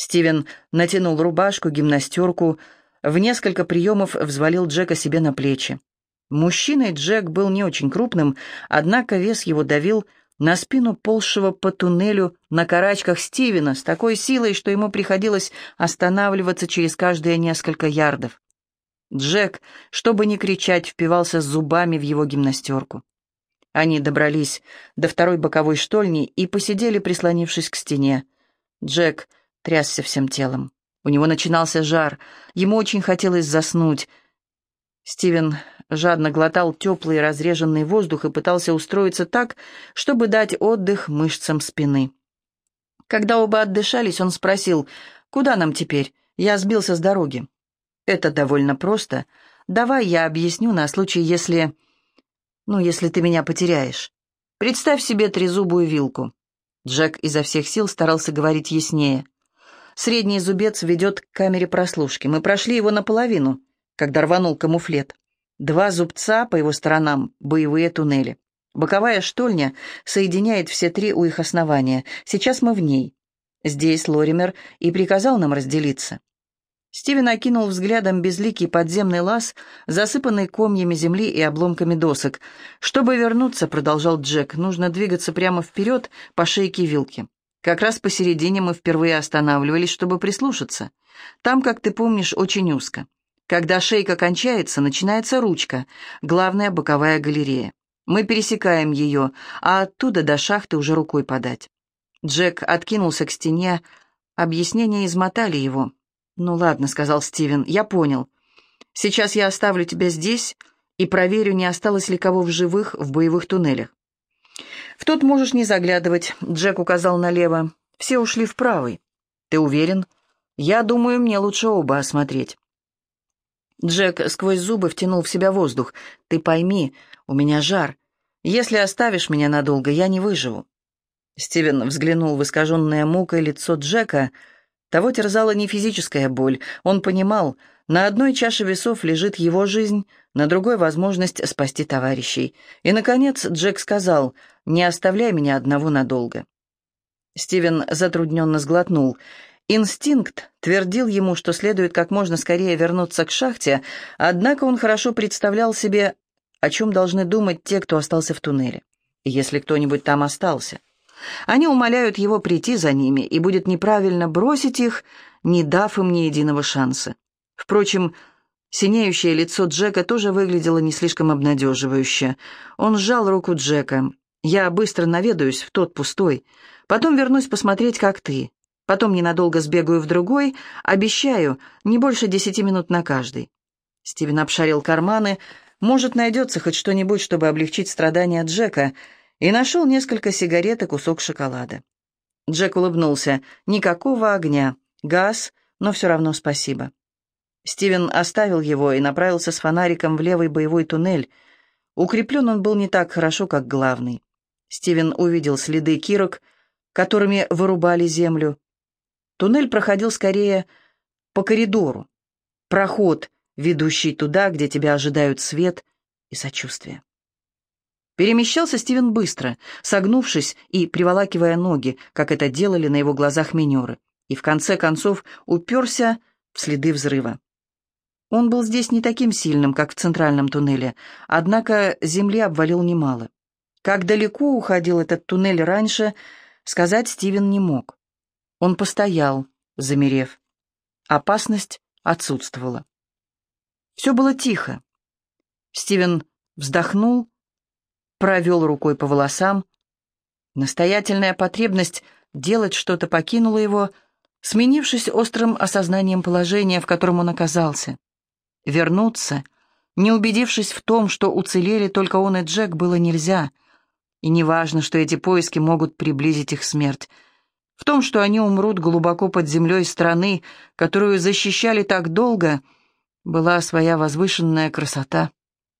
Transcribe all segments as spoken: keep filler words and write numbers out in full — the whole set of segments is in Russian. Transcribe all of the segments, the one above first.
Стивен натянул рубашку, гимнастерку, в несколько приемов взвалил Джека себе на плечи. Мужчиной Джек был не очень крупным, однако вес его давил на спину ползшего по туннелю на карачках Стивена с такой силой, что ему приходилось останавливаться через каждые несколько ярдов. Джек, чтобы не кричать, впивался зубами в его гимнастерку. Они добрались до второй боковой штольни и посидели, прислонившись к стене. Джек трясся всем телом. У него начинался жар, ему очень хотелось заснуть. Стивен жадно глотал теплый разреженный воздух и пытался устроиться так, чтобы дать отдых мышцам спины. Когда оба отдышались, он спросил: «Куда нам теперь? Я сбился с дороги». «Это довольно просто. Давай я объясню на случай, если... Ну, если ты меня потеряешь. Представь себе трезубую вилку». Джек изо всех сил старался говорить яснее. «Средний зубец ведет к камере прослушки. Мы прошли его наполовину, когда рванул камуфлет. Два зубца по его сторонам — боевые туннели. Боковая штольня соединяет все три у их основания. Сейчас мы в ней. Здесь Лоример и приказал нам разделиться». Стивен окинул взглядом безликий подземный лаз, засыпанный комьями земли и обломками досок. «Чтобы вернуться, — продолжал Джек, — нужно двигаться прямо вперед по шейке вилки. Как раз посередине мы впервые останавливались, чтобы прислушаться. Там, как ты помнишь, очень узко. Когда шейка кончается, начинается ручка, главная боковая галерея. Мы пересекаем ее, а оттуда до шахты уже рукой подать». Джек откинулся к стене. Объяснения измотали его. «Ну ладно», — сказал Стивен, — «я понял. Сейчас я оставлю тебя здесь и проверю, не осталось ли кого в живых в боевых туннелях. В тот можешь не заглядывать», — Джек указал налево. «Все ушли в правый. Ты уверен? Я думаю, мне лучше оба осмотреть». Джек сквозь зубы втянул в себя воздух. «Ты пойми, у меня жар. Если оставишь меня надолго, я не выживу». Стивен взглянул в искаженное мукой лицо Джека. Того терзала не физическая боль. Он понимал, на одной чаше весов лежит его жизнь, на другой — возможность спасти товарищей. И, наконец, Джек сказал: «Не оставляй меня одного надолго». Стивен затрудненно сглотнул. Инстинкт твердил ему, что следует как можно скорее вернуться к шахте, однако он хорошо представлял себе, о чем должны думать те, кто остался в туннеле, если кто-нибудь там остался. Они умоляют его прийти за ними, и будет неправильно бросить их, не дав им ни единого шанса. Впрочем, синеющее лицо Джека тоже выглядело не слишком обнадеживающе. Он сжал руку Джека. «Я быстро наведаюсь в тот пустой. Потом вернусь посмотреть, как ты. Потом ненадолго сбегаю в другой. Обещаю, не больше десяти минут на каждый». Стивен обшарил карманы. Может, найдется хоть что-нибудь, чтобы облегчить страдания Джека, и нашел несколько сигарет и кусок шоколада. Джек улыбнулся. «Никакого огня. Газ, но все равно спасибо». Стивен оставил его и направился с фонариком в левый боевой туннель. Укреплен он был не так хорошо, как главный. Стивен увидел следы кирок, которыми вырубали землю. Туннель проходил скорее по коридору. Проход, ведущий туда, где тебя ожидают свет и сочувствие. Перемещался Стивен быстро, согнувшись и приволакивая ноги, как это делали на его глазах минеры, и в конце концов уперся в следы взрыва. Он был здесь не таким сильным, как в центральном туннеле, однако земли обвалил немало. Как далеко уходил этот туннель раньше, сказать Стивен не мог. Он постоял, замерев. Опасность отсутствовала. Все было тихо. Стивен вздохнул, провел рукой по волосам. Настоятельная потребность делать что-то покинула его, сменившись острым осознанием положения, в котором он оказался. Вернуться, не убедившись в том, что уцелели только он и Джек, было нельзя. И неважно, что эти поиски могут приблизить их смерть. В том, что они умрут глубоко под землей страны, которую защищали так долго, была своя возвышенная красота.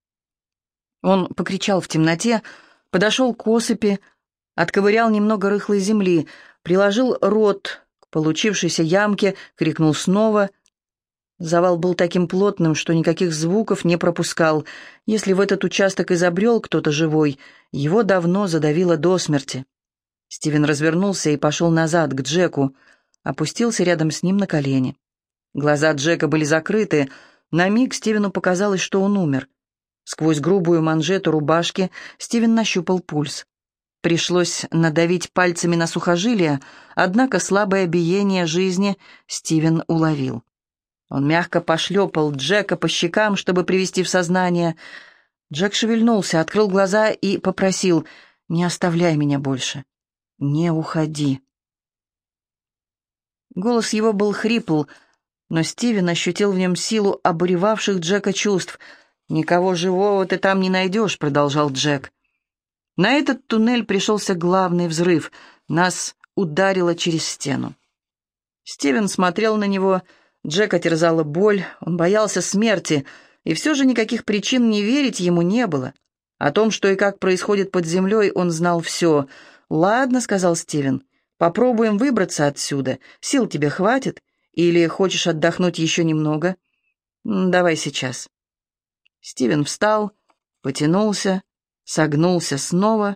Он покричал в темноте, подошел к осыпи, отковырял немного рыхлой земли, приложил рот к получившейся ямке, крикнул снова. Завал был таким плотным, что никаких звуков не пропускал. Если в этот участок и забрел кто-то живой, его давно задавило до смерти. Стивен развернулся и пошел назад, к Джеку. опустился рядом с ним на колени. Глаза Джека были закрыты. На миг Стивену показалось, что он умер. Сквозь грубую манжету рубашки Стивен нащупал пульс. Пришлось надавить пальцами на сухожилие, однако слабое биение жизни Стивен уловил. Он мягко пошлепал Джека по щекам, чтобы привести в сознание. Джек шевельнулся, открыл глаза и попросил: «Не оставляй меня больше. Не уходи». Голос его был хрипл, но Стивен ощутил в нем силу обуревавших Джека чувств. «Никого живого ты там не найдешь», — продолжал Джек. На этот туннель пришелся главный взрыв. Нас ударило через стену. Стивен смотрел на него. Джека терзала боль, он боялся смерти, и все же никаких причин не верить ему не было. О том, что и как происходит под землей, он знал все. «Ладно», — сказал Стивен, — «попробуем выбраться отсюда. Сил тебе хватит? Или хочешь отдохнуть еще немного? Давай сейчас». Стивен встал, потянулся, согнулся снова,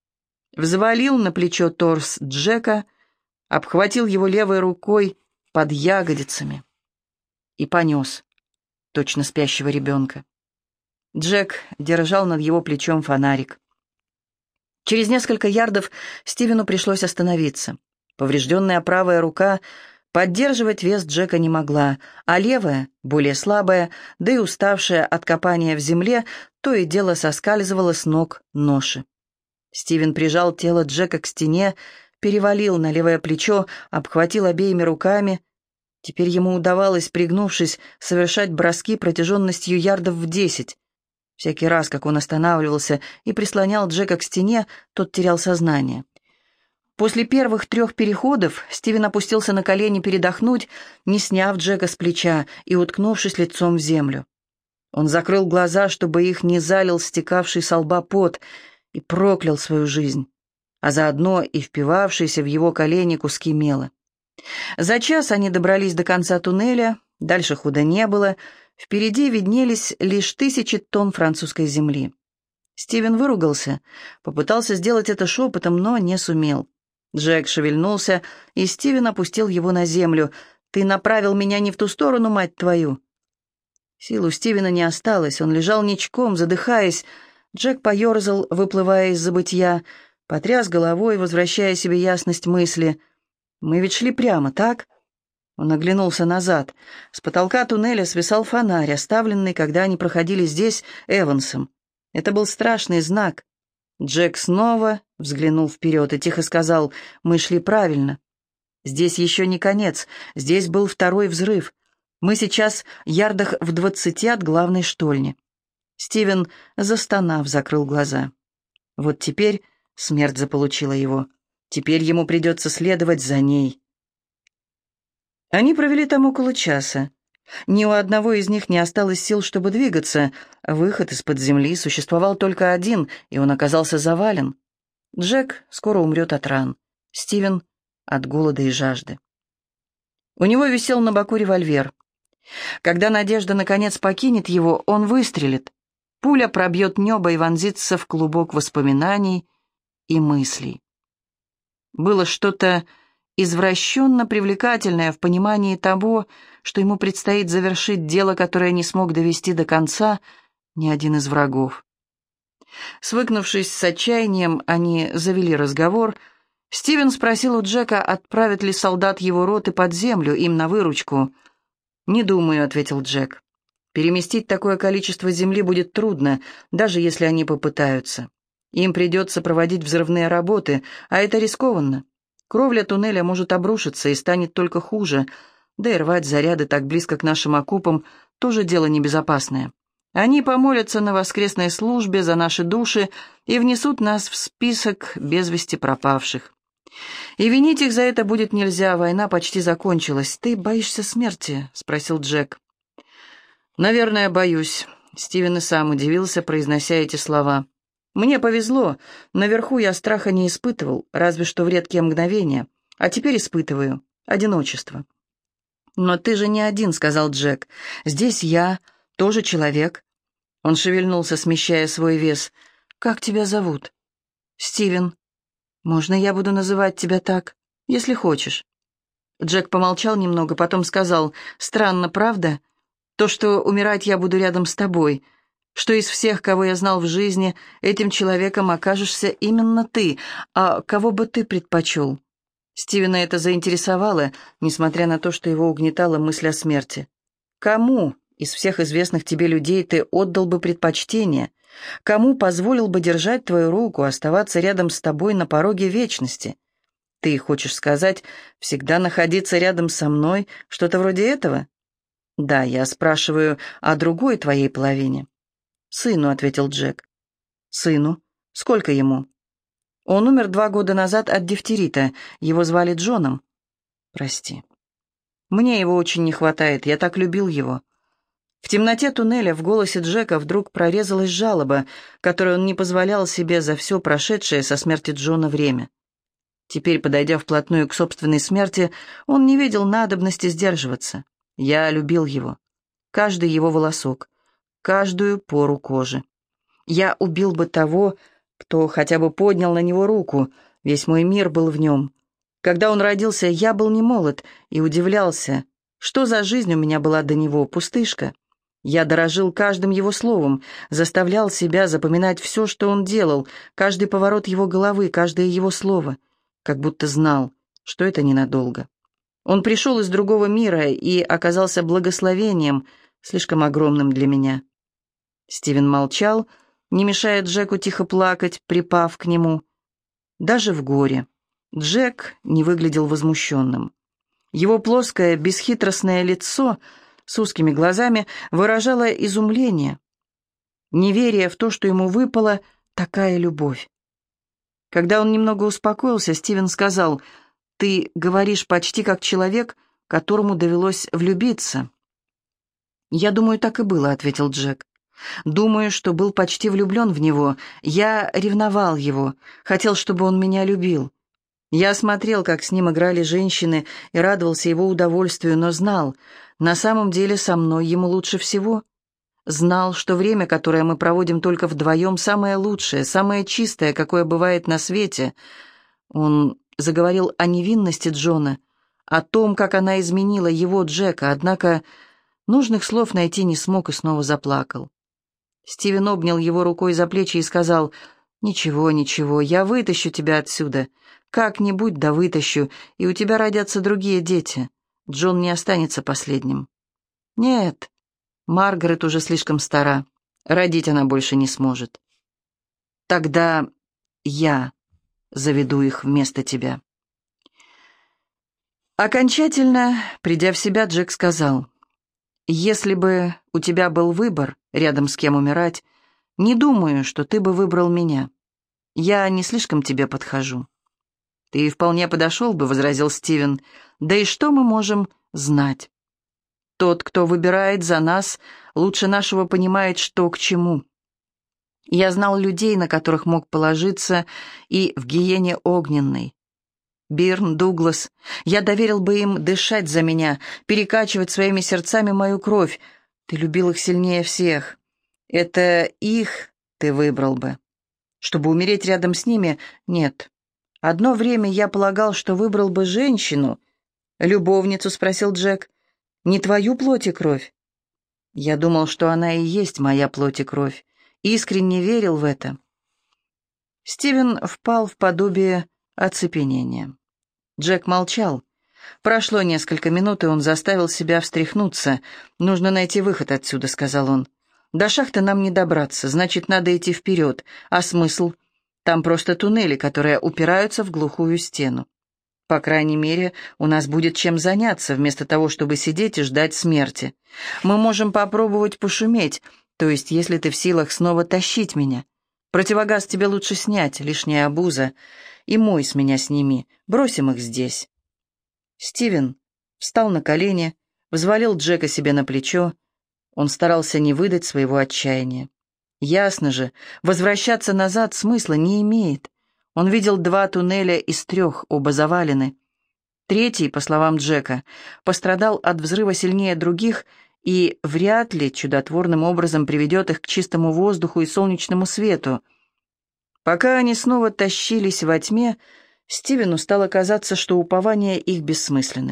взвалил на плечо торс Джека, обхватил его левой рукой под ягодицами и понес, точно спящего ребенка. Джек держал над его плечом фонарик. Через несколько ярдов Стивену пришлось остановиться. Поврежденная правая рука поддерживать вес Джека не могла, а левая, более слабая, да и уставшая от копания в земле, то и дело соскальзывала с ног ноши. Стивен прижал тело Джека к стене, перевалил на левое плечо, обхватил обеими руками. Теперь ему удавалось, пригнувшись, совершать броски протяженностью ярдов в десять. Всякий раз, как он останавливался и прислонял Джека к стене, тот терял сознание. После первых трех переходов Стивен опустился на колени передохнуть, не сняв Джека с плеча и уткнувшись лицом в землю. Он закрыл глаза, чтобы их не залил стекавший со лба пот, и проклял свою жизнь, а заодно и впивавшиеся в его колени куски мела. За час они добрались до конца туннеля, дальше худа не было, впереди виднелись лишь тысячи тонн французской земли. Стивен выругался, попытался сделать это шепотом, но не сумел. Джек шевельнулся, и Стивен опустил его на землю. «Ты направил меня не в ту сторону, мать твою!» Сил у Стивена не осталось, он лежал ничком, задыхаясь. Джек поерзал, выплывая из забытья, потряс головой, возвращая себе ясность мысли. «Мы ведь шли прямо, так?» Он оглянулся назад. С потолка туннеля свисал фонарь, оставленный, когда они проходили здесь, Эвансом. Это был страшный знак. Джек снова взглянул вперед и тихо сказал: «Мы шли правильно. Здесь еще не конец, здесь был второй взрыв. Мы сейчас ярдах в двадцати от главной штольни». Стивен, застонав, закрыл глаза. Вот теперь смерть заполучила его. Теперь ему придется следовать за ней. Они провели там около часа. Ни у одного из них не осталось сил, чтобы двигаться. Выход из-под земли существовал только один, и он оказался завален. Джек скоро умрет от ран. Стивен — от голода и жажды. У него висел на боку револьвер. Когда надежда наконец покинет его, он выстрелит. Пуля пробьет небо и вонзится в клубок воспоминаний и мыслей. Было что-то извращенно привлекательное в понимании того, что ему предстоит завершить дело, которое не смог довести до конца ни один из врагов. Свыкнувшись с отчаянием, они завели разговор. Стивен спросил у Джека, отправят ли солдат его роты под землю, им на выручку. «Не думаю», — ответил Джек. «Переместить такое количество земли будет трудно, даже если они попытаются. Им придется проводить взрывные работы, а это рискованно. Кровля туннеля может обрушиться и станет только хуже, да и рвать заряды так близко к нашим окопам тоже дело небезопасное. Они помолятся на воскресной службе за наши души и внесут нас в список без вести пропавших. И винить их за это будет нельзя, война почти закончилась. Ты боишься смерти?» — спросил Джек. «Наверное, боюсь». Стивен и сам удивился, произнося эти слова. «Мне повезло. Наверху я страха не испытывал, разве что в редкие мгновения. А теперь испытываю одиночество». «Но ты же не один», — сказал Джек. «Здесь я, тоже человек». Он шевельнулся, смещая свой вес. «Как тебя зовут?» «Стивен. Можно я буду называть тебя так, если хочешь?» Джек помолчал немного, потом сказал: «Странно, правда? То, что умирать я буду рядом с тобой, что из всех, кого я знал в жизни, этим человеком окажешься именно ты. А кого бы ты предпочел?» Стивена это заинтересовало, несмотря на то, что его угнетала мысль о смерти. «Кому из всех известных тебе людей ты отдал бы предпочтение? Кому позволил бы держать твою руку, оставаться рядом с тобой на пороге вечности? Ты хочешь сказать, всегда находиться рядом со мной, что-то вроде этого?» «Да, я спрашиваю о другой твоей половине». «Сыну», — ответил Джек. «Сыну? Сколько ему?» «Он умер два года назад от дифтерита. Его звали Джоном». «Прости. Мне его очень не хватает. Я так любил его». В темноте туннеля в голосе Джека вдруг прорезалась жалоба, которую он не позволял себе за все прошедшее со смерти Джона время. Теперь, подойдя вплотную к собственной смерти, он не видел надобности сдерживаться. Я любил его. Каждый его волосок, каждую пору кожи. Я убил бы того, кто хотя бы поднял на него руку. Весь мой мир был в нем. Когда он родился, я был не молод и удивлялся, что за жизнь у меня была до него, пустышка. Я дорожил каждым его словом, заставлял себя запоминать все, что он делал, каждый поворот его головы, каждое его слово, как будто знал, что это ненадолго. Он пришел из другого мира и оказался благословением, слишком огромным для меня. Стивен молчал, не мешая Джеку тихо плакать, припав к нему. Даже в горе Джек не выглядел возмущенным. Его плоское, бесхитростное лицо с узкими глазами выражало изумление, неверие в то, что ему выпала такая любовь. Когда он немного успокоился, Стивен сказал: «Ты говоришь почти как человек, которому довелось влюбиться». «Я думаю, так и было», — ответил Джек. «Думаю, что был почти влюблен в него. Я ревновал его, хотел, чтобы он меня любил. Я смотрел, как с ним играли женщины, и радовался его удовольствию, но знал, на самом деле со мной ему лучше всего. Знал, что время, которое мы проводим только вдвоем, самое лучшее, самое чистое, какое бывает на свете». Он заговорил о невинности Джона, о том, как она изменила его, Джека, однако нужных слов найти не смог и снова заплакал. Стивен обнял его рукой за плечи и сказал: «Ничего, ничего, я вытащу тебя отсюда. Как-нибудь да вытащу, и у тебя родятся другие дети. Джон не останется последним». «Нет, Маргарет уже слишком стара. Родить она больше не сможет». «Тогда я заведу их вместо тебя». Окончательно, придя в себя, Джек сказал: «Если бы у тебя был выбор, рядом с кем умирать, не думаю, что ты бы выбрал меня. Я не слишком тебе подхожу». «Ты вполне подошел бы», — возразил Стивен. «Да и что мы можем знать? Тот, кто выбирает за нас, лучше нашего понимает, что к чему. Я знал людей, на которых мог положиться, и в гиене огненной. Бирн, Дуглас, я доверил бы им дышать за меня, перекачивать своими сердцами мою кровь. Ты любил их сильнее всех. Это их ты выбрал бы. Чтобы умереть рядом с ними? Нет. Одно время я полагал, что выбрал бы женщину». «Любовницу?» — спросил Джек. «Не твою плоть и кровь?» «Я думал, что она и есть моя плоть и кровь. Искренне верил в это». Стивен впал в подобие оцепенения. Джек молчал. Прошло несколько минут, и он заставил себя встряхнуться. «Нужно найти выход отсюда», — сказал он. «До шахты нам не добраться, значит, надо идти вперед. А смысл? Там просто туннели, которые упираются в глухую стену. По крайней мере, у нас будет чем заняться, вместо того, чтобы сидеть и ждать смерти. Мы можем попробовать пошуметь, то есть, если ты в силах снова тащить меня. Противогаз тебе лучше снять, лишняя обуза. И мой с меня сними, бросим их здесь». Стивен встал на колени, взвалил Джека себе на плечо. Он старался не выдать своего отчаяния. Ясно же, возвращаться назад смысла не имеет. Он видел два туннеля из трех, оба завалены. Третий, по словам Джека, пострадал от взрыва сильнее других и вряд ли чудотворным образом приведет их к чистому воздуху и солнечному свету. Пока они снова тащились во тьме, Стивену стало казаться, что упования их бессмысленны.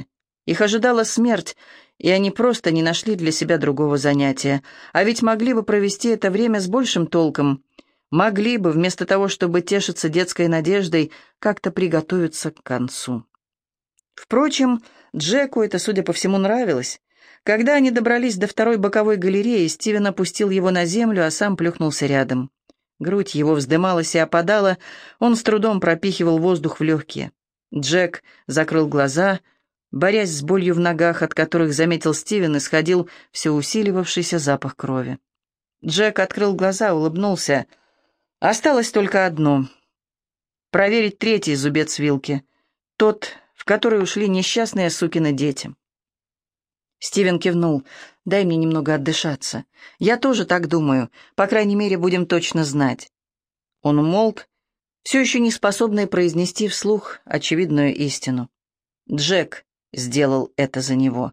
Их ожидала смерть, и они просто не нашли для себя другого занятия. А ведь могли бы провести это время с большим толком. Могли бы, вместо того, чтобы тешиться детской надеждой, как-то приготовиться к концу. Впрочем, Джеку это, судя по всему, нравилось. Когда они добрались до второй боковой галереи, Стивен опустил его на землю, а сам плюхнулся рядом. Грудь его вздымалась и опадала, он с трудом пропихивал воздух в легкие. Джек закрыл глаза, борясь с болью в ногах, от которых, заметил Стивен, исходил все усиливавшийся запах крови. Джек открыл глаза, улыбнулся. Осталось только одно — проверить третий зубец вилки, тот, в который ушли несчастные сукины дети. Стивен кивнул. «Дай мне немного отдышаться. Я тоже так думаю. По крайней мере, будем точно знать». Он умолк, все еще не способный произнести вслух очевидную истину. Джек сделал это за него.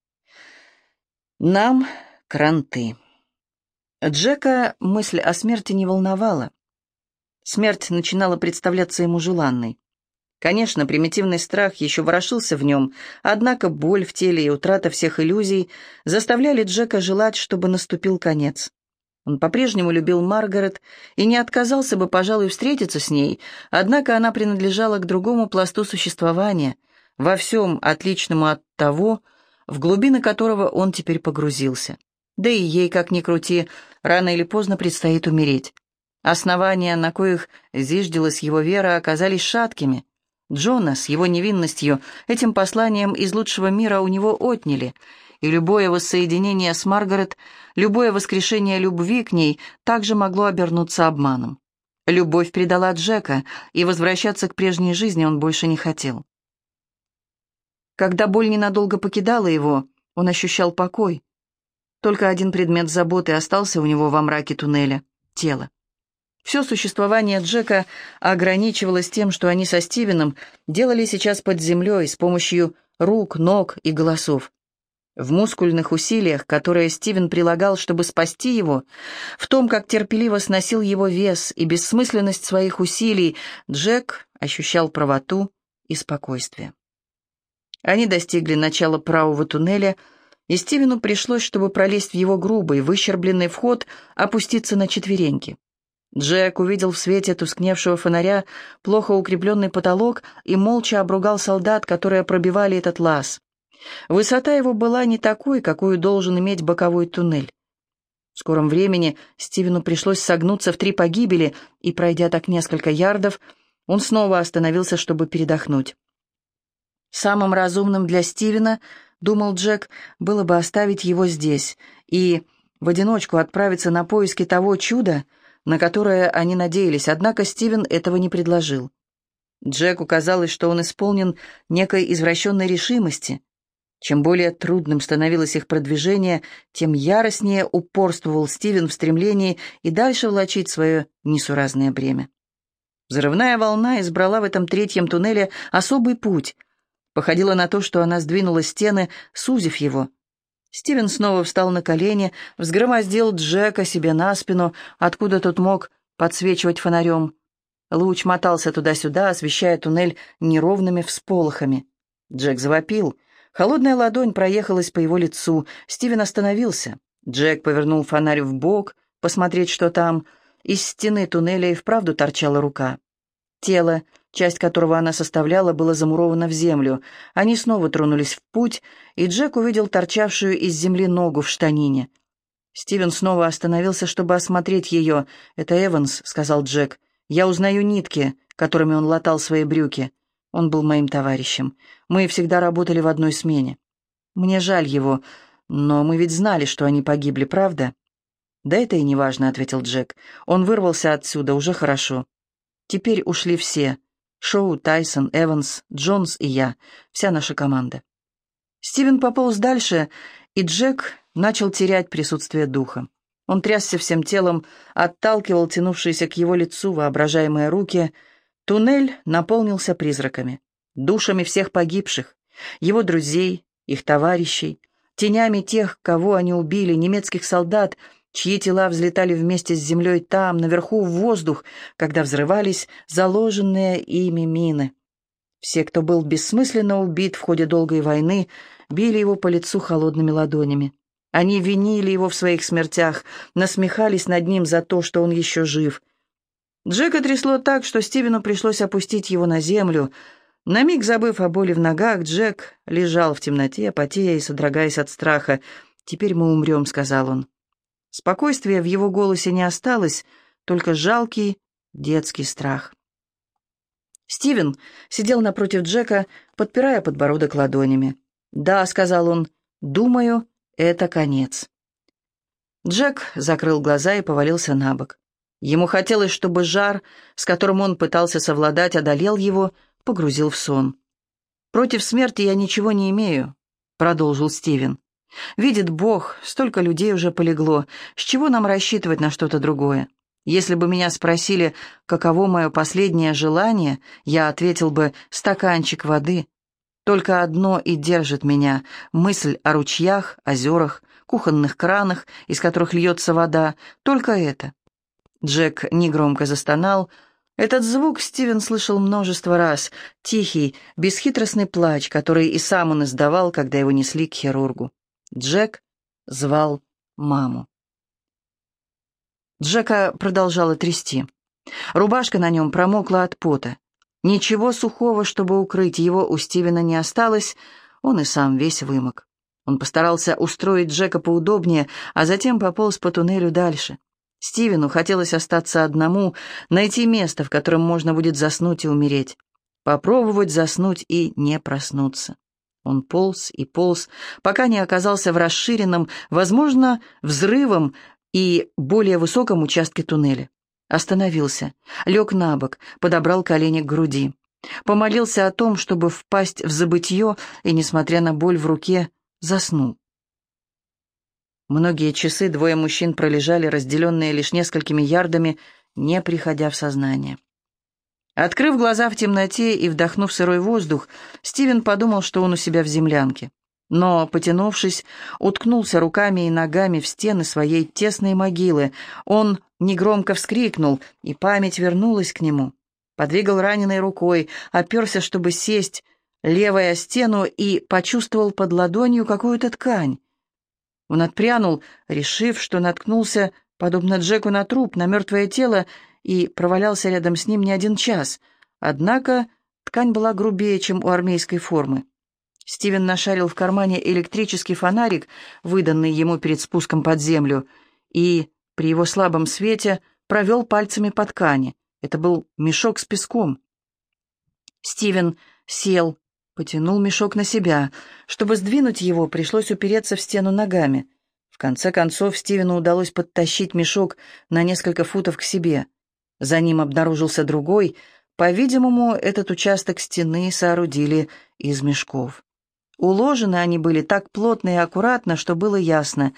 Нам кранты. Джека мысль о смерти не волновала. Смерть начинала представляться ему желанной. Конечно, примитивный страх еще ворошился в нем, однако боль в теле и утрата всех иллюзий заставляли Джека желать, чтобы наступил конец. Он по-прежнему любил Маргарет и не отказался бы, пожалуй, встретиться с ней, однако она принадлежала к другому пласту существования, во всем отличному от того, в глубины которого он теперь погрузился. Да и ей, как ни крути, рано или поздно предстоит умереть. Основания, на коих зиждилась его вера, оказались шаткими. Джона с его невинностью этим посланием из лучшего мира у него отняли, и любое воссоединение с Маргарет, любое воскрешение любви к ней также могло обернуться обманом. Любовь предала Джека, и возвращаться к прежней жизни он больше не хотел. Когда боль ненадолго покидала его, он ощущал покой. Только один предмет заботы остался у него во мраке туннеля — тело. Все существование Джека ограничивалось тем, что они со Стивеном делали сейчас под землей с помощью рук, ног и голосов. В мускульных усилиях, которые Стивен прилагал, чтобы спасти его, в том, как терпеливо сносил его вес и бессмысленность своих усилий, Джек ощущал правоту и спокойствие. Они достигли начала правого туннеля, и Стивену пришлось, чтобы пролезть в его грубый, выщербленный вход, опуститься на четвереньки. Джек увидел в свете тускневшего фонаря плохо укрепленный потолок и молча обругал солдат, которые пробивали этот лаз. Высота его была не такой, какую должен иметь боковой туннель. В скором времени Стивену пришлось согнуться в три погибели, и, пройдя так несколько ярдов, он снова остановился, чтобы передохнуть. Самым разумным для Стивена, думал Джек, было бы оставить его здесь и в одиночку отправиться на поиски того чуда, на которое они надеялись, однако Стивен этого не предложил. Джеку казалось, что он исполнен некой извращенной решимости. Чем более трудным становилось их продвижение, тем яростнее упорствовал Стивен в стремлении и дальше влачить свое несуразное бремя. Взрывная волна избрала в этом третьем туннеле особый путь. Походило на то, что она сдвинула стены, сузив его. Стивен снова встал на колени, взгромоздил Джека себе на спину, откуда тот мог подсвечивать фонарем. Луч мотался туда-сюда, освещая туннель неровными всполохами. Джек завопил. Холодная ладонь проехалась по его лицу. Стивен остановился. Джек повернул фонарь вбок, посмотреть, что там. Из стены туннеля и вправду торчала рука. Тело, часть которого она составляла, было замуровано в землю. Они снова тронулись в путь, и Джек увидел торчавшую из земли ногу в штанине. Стивен снова остановился, чтобы осмотреть ее. «Это Эванс», — сказал Джек. «Я узнаю нитки, которыми он латал свои брюки. Он был моим товарищем. Мы всегда работали в одной смене. Мне жаль его, но мы ведь знали, что они погибли, правда?» «Да это и не важно», — ответил Джек. «Он вырвался отсюда, уже хорошо. Теперь ушли все. Шоу, Тайсон, Эванс, Джонс и я. Вся наша команда». Стивен пополз дальше, и Джек начал терять присутствие духа. Он трясся всем телом, отталкивал тянувшиеся к его лицу воображаемые руки. Туннель наполнился призраками, душами всех погибших, его друзей, их товарищей, тенями тех, кого они убили, немецких солдат, чьи тела взлетали вместе с землей там, наверху, в воздух, когда взрывались заложенные ими мины. Все, кто был бессмысленно убит в ходе долгой войны, били его по лицу холодными ладонями. Они винили его в своих смертях, насмехались над ним за то, что он еще жив. Джека трясло так, что Стивену пришлось опустить его на землю. На миг забыв о боли в ногах, Джек лежал в темноте, потея и содрогаясь от страха. «Теперь мы умрем», — сказал он. Спокойствия в его голосе не осталось, только жалкий детский страх. Стивен сидел напротив Джека, подпирая подбородок ладонями. «Да», — сказал он, — «думаю, это конец». Джек закрыл глаза и повалился на бок. Ему хотелось, чтобы жар, с которым он пытался совладать, одолел его, погрузил в сон. «Против смерти я ничего не имею», — продолжил Стивен. «Видит Бог, столько людей уже полегло. С чего нам рассчитывать на что-то другое? Если бы меня спросили, каково мое последнее желание, я ответил бы «стаканчик воды». Только одно и держит меня — мысль о ручьях, озерах, кухонных кранах, из которых льется вода. Только это». Джек негромко застонал. Этот звук Стивен слышал множество раз. Тихий, бесхитростный плач, который и сам он издавал, когда его несли к хирургу. Джек звал маму. Джека продолжало трясти. Рубашка на нем промокла от пота. Ничего сухого, чтобы укрыть его, у Стивена не осталось, он и сам весь вымок. Он постарался устроить Джека поудобнее, а затем пополз по туннелю дальше. Стивену хотелось остаться одному, найти место, в котором можно будет заснуть и умереть. Попробовать заснуть и не проснуться. Он полз и полз, пока не оказался в расширенном, возможно, взрывом и более высоком участке туннеля. Остановился, лег на бок, подобрал колени к груди. Помолился о том, чтобы впасть в забытье, и, несмотря на боль в руке, заснул. Многие часы двое мужчин пролежали, разделенные лишь несколькими ярдами, не приходя в сознание. Открыв глаза в темноте и вдохнув сырой воздух, Стивен подумал, что он у себя в землянке. Но, потянувшись, уткнулся руками и ногами в стены своей тесной могилы. Он негромко вскрикнул, и память вернулась к нему. Подвигал раненой рукой, оперся, чтобы сесть, левой о стену, и почувствовал под ладонью какую-то ткань. Он отпрянул, решив, что наткнулся, подобно Джеку, на труп, на мертвое тело, и провалялся рядом с ним не один час. Однако ткань была грубее, чем у армейской формы. Стивен нашарил в кармане электрический фонарик, выданный ему перед спуском под землю, и при его слабом свете провел пальцами по ткани. Это был мешок с песком. Стивен сел, потянул мешок на себя. Чтобы сдвинуть его, пришлось упереться в стену ногами. В конце концов, Стивену удалось подтащить мешок на несколько футов к себе. За ним обнаружился другой. По-видимому, этот участок стены соорудили из мешков. Уложены они были так плотно и аккуратно, что было ясно.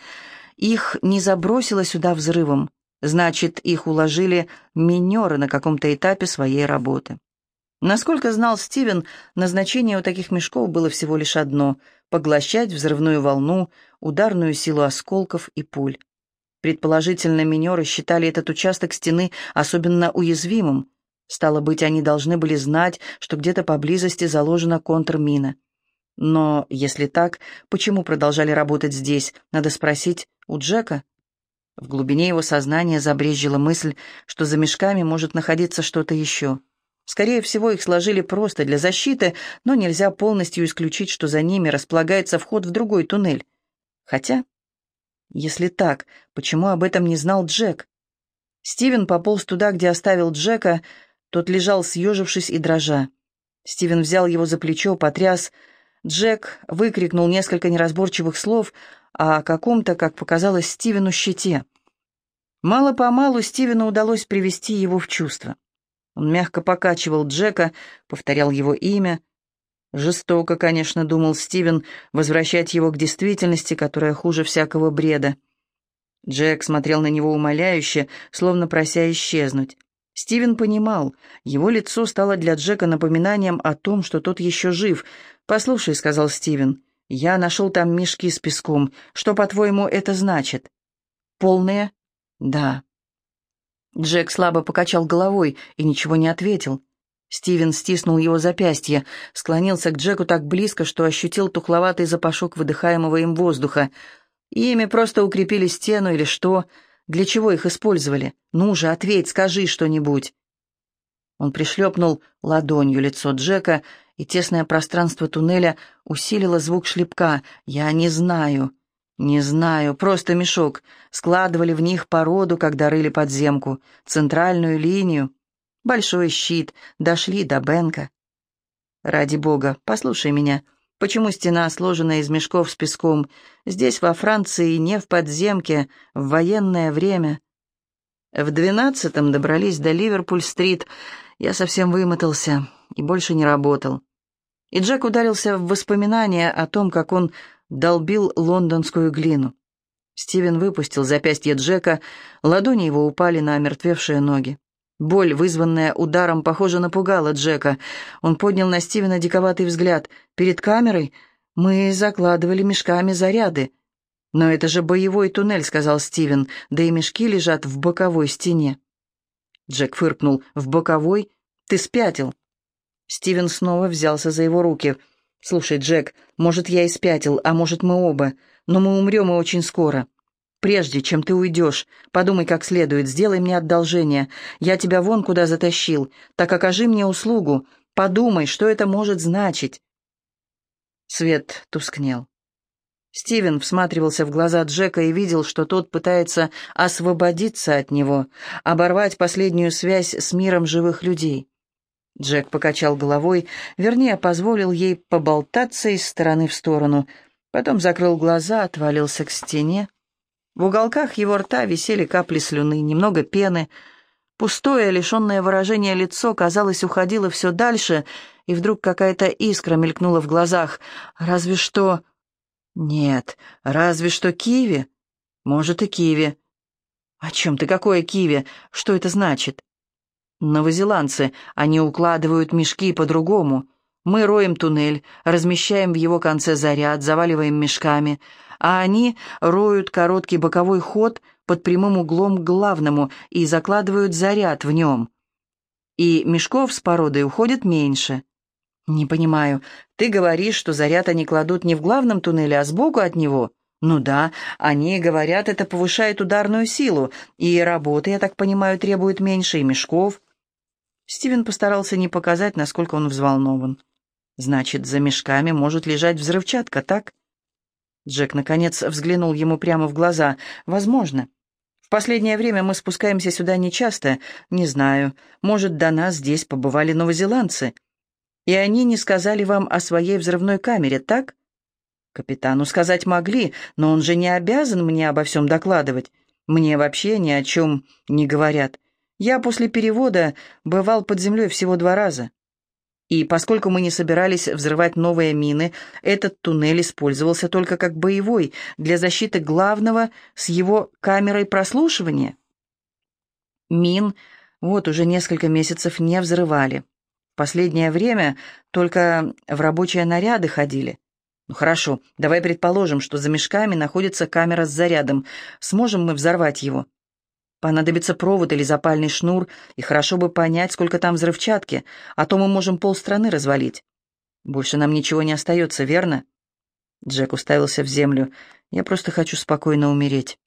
Их не забросило сюда взрывом. Значит, их уложили минеры на каком-то этапе своей работы. Насколько знал Стивен, назначение у таких мешков было всего лишь одно — поглощать взрывную волну, ударную силу осколков и пуль. Предположительно, минеры считали этот участок стены особенно уязвимым. Стало быть, они должны были знать, что где-то поблизости заложена контрмина. Но, если так, почему продолжали работать здесь, надо спросить у Джека? В глубине его сознания забрезжила мысль, что за мешками может находиться что-то еще. Скорее всего, их сложили просто для защиты, но нельзя полностью исключить, что за ними располагается вход в другой туннель. Хотя, если так, почему об этом не знал Джек? Стивен пополз туда, где оставил Джека. Тот лежал, съежившись и дрожа. Стивен взял его за плечо, потряс. Джек выкрикнул несколько неразборчивых слов о каком-то, как показалось Стивену, щите. Мало-помалу Стивену удалось привести его в чувство. Он мягко покачивал Джека, повторял его имя. Жестоко, конечно, думал Стивен, возвращать его к действительности, которая хуже всякого бреда. Джек смотрел на него умоляюще, словно прося исчезнуть. Стивен понимал, его лицо стало для Джека напоминанием о том, что тот еще жив. «Послушай», — сказал Стивен, — «я нашел там мешки с песком. Что, по-твоему, это значит?» «Полные?» «Да». Джек слабо покачал головой и ничего не ответил. Стивен стиснул его запястье, склонился к Джеку так близко, что ощутил тухловатый запашок выдыхаемого им воздуха. Ими просто укрепили стену или что? Для чего их использовали? Ну же, ответь, скажи что-нибудь. Он пришлепнул ладонью лицо Джека, и тесное пространство туннеля усилило звук шлепка. «Я не знаю, не знаю, просто мешок. Складывали в них породу, когда рыли подземку, центральную линию. Большой щит, дошли до Бенка. Ради бога, послушай меня. Почему стена сложена из мешков с песком? Здесь, во Франции, не в подземке, в военное время. В двенадцатом добрались до Ливерпуль-стрит. Я совсем вымотался и больше не работал». И Джек ударился в воспоминания о том, как он долбил лондонскую глину. Стивен выпустил запястье Джека, ладони его упали на омертвевшие ноги. Боль, вызванная ударом, похоже, напугала Джека. Он поднял на Стивена диковатый взгляд. «Перед камерой мы закладывали мешками заряды». «Но это же боевой туннель», — сказал Стивен, «да и мешки лежат в боковой стене». Джек фыркнул. «В боковой? Ты спятил». Стивен снова взялся за его руки. «Слушай, Джек, может, я и спятил, а может, мы оба, но мы умрем и очень скоро. Прежде чем ты уйдешь, подумай как следует, сделай мне одолжение. Я тебя вон куда затащил, так окажи мне услугу. Подумай, что это может значить». Свет тускнел. Стивен всматривался в глаза Джека и видел, что тот пытается освободиться от него, оборвать последнюю связь с миром живых людей. Джек покачал головой, вернее, позволил ей поболтаться из стороны в сторону, потом закрыл глаза, отвалился к стене. В уголках его рта висели капли слюны, немного пены. Пустое, лишенное выражения лицо, казалось, уходило все дальше, и вдруг какая-то искра мелькнула в глазах. Разве что... Нет, разве что киви. Может, и киви. О чем ты? Какое киви? Что это значит? Новозеландцы, они укладывают мешки по-другому. Мы роем туннель, размещаем в его конце заряд, заваливаем мешками, а они роют короткий боковой ход под прямым углом к главному и закладывают заряд в нем. И мешков с породой уходит меньше. «Не понимаю. Ты говоришь, что заряд они кладут не в главном туннеле, а сбоку от него?» «Ну да, они говорят, это повышает ударную силу, и работы, я так понимаю, требует меньше, и мешков». Стивен постарался не показать, насколько он взволнован. «Значит, за мешками может лежать взрывчатка, так?» Джек, наконец, взглянул ему прямо в глаза. «Возможно. В последнее время мы спускаемся сюда нечасто. Не знаю, может, до нас здесь побывали новозеландцы. И они не сказали вам о своей взрывной камере, так?» «Капитану сказать могли, но он же не обязан мне обо всем докладывать. Мне вообще ни о чем не говорят. Я после перевода бывал под землей всего два раза. И поскольку мы не собирались взрывать новые мины, этот туннель использовался только как боевой, для защиты главного с его камерой прослушивания. Мин вот уже несколько месяцев не взрывали. В последнее время только в рабочие наряды ходили. Ну хорошо, давай предположим, что за мешками находится камера с зарядом. Сможем мы взорвать его? Понадобится провод или запальный шнур, и хорошо бы понять, сколько там взрывчатки, а то мы можем полстраны развалить. Больше нам ничего не остается, верно?» Джек уставился в землю. «Я просто хочу спокойно умереть».